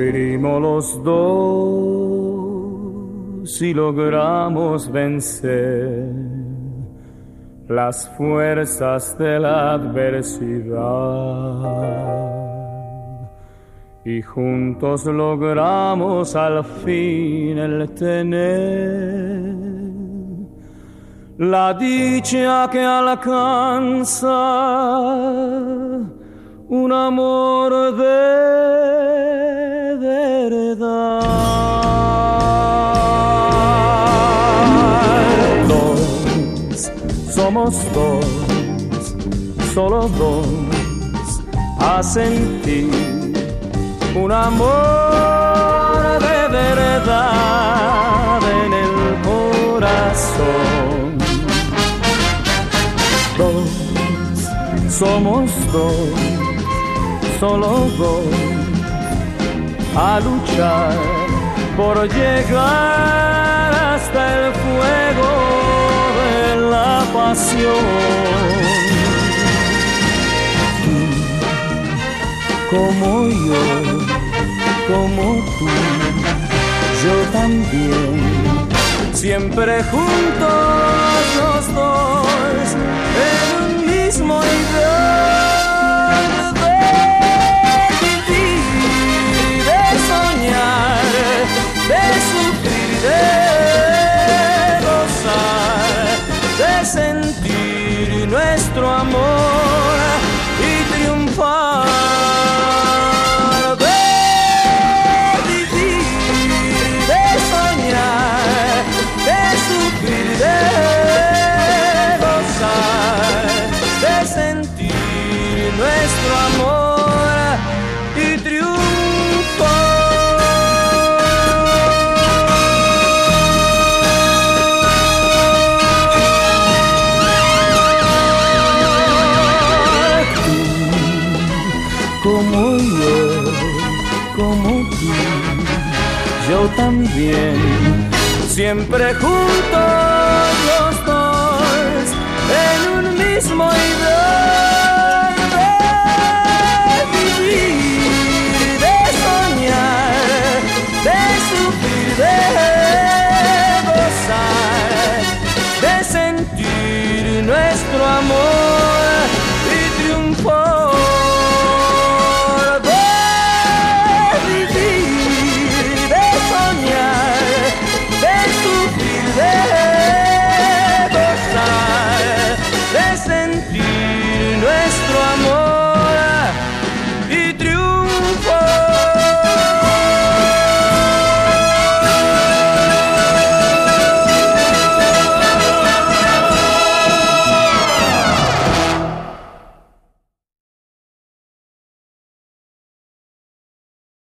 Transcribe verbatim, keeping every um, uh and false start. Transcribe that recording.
herimos los dos y logramos vencer las fuerzas de la adversidad. Y juntos logramos al fin el tener la dicha que alcanza un amor de verdad. Dos, somos dos, solo dos, a sentir un amor de verdad en el corazón. Dos, somos dos, solo dos, a luchar por llegar hasta el fuego de la pasión. Tú, como yo, como tú, yo también, siempre juntos los dos en un mismo ideal de vivir, de soñar, de sufrir, de gozar, de sentir nuestro amor y triunfar. Nuestro amor y triunfo. Tú, como yo, como tú, yo también, siempre juntos los dos en un mismo ideal. De gozar, de sentir nuestro amor y triunfar, de vivir, de soñar, de sufrir, de gozar, de sentir